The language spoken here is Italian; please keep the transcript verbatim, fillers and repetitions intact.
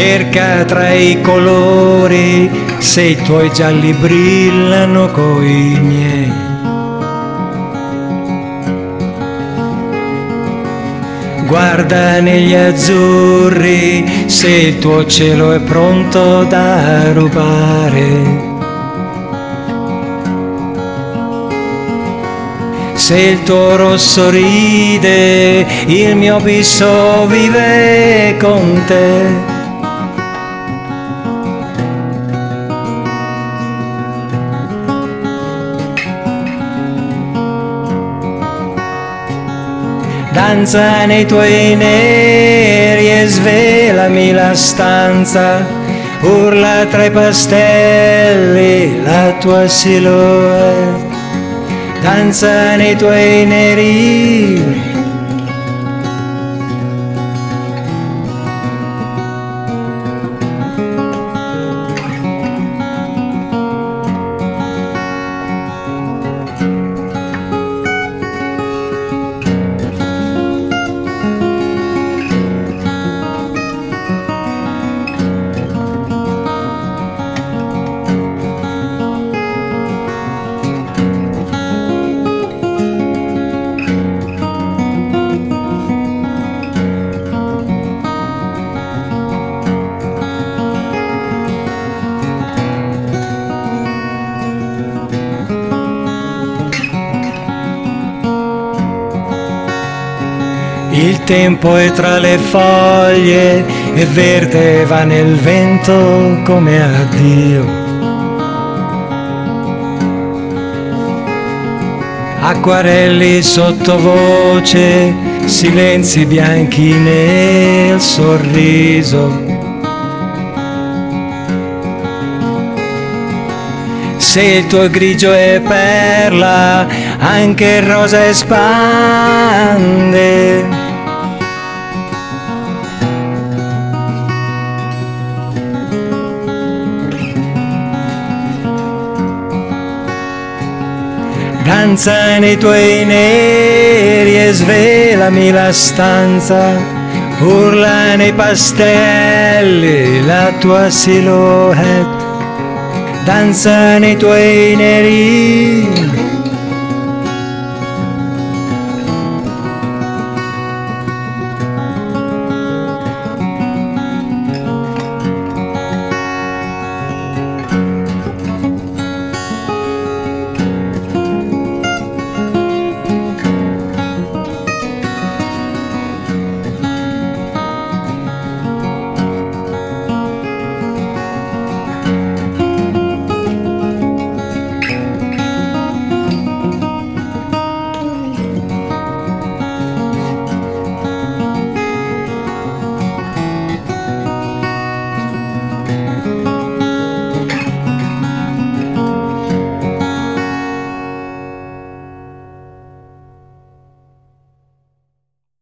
cerca tra i colori se i tuoi gialli brillano coi miei. Guarda negli azzurri se il tuo cielo è pronto da rubare. Se il tuo rosso ride, il mio abisso vive con te. Danza nei tuoi neri e svelami la stanza, urla tra i pastelli la tua silhouette. Danza nei tuoi neri. Il tempo è tra le foglie e verde va nel vento come addio. Acquarelli sottovoce, silenzi bianchi nel sorriso. Se il tuo grigio è perla, anche il rosa espande. Danza nei tuoi neri e svelami la stanza, urla nei pastelli la tua silhouette. Danza nei tuoi neri.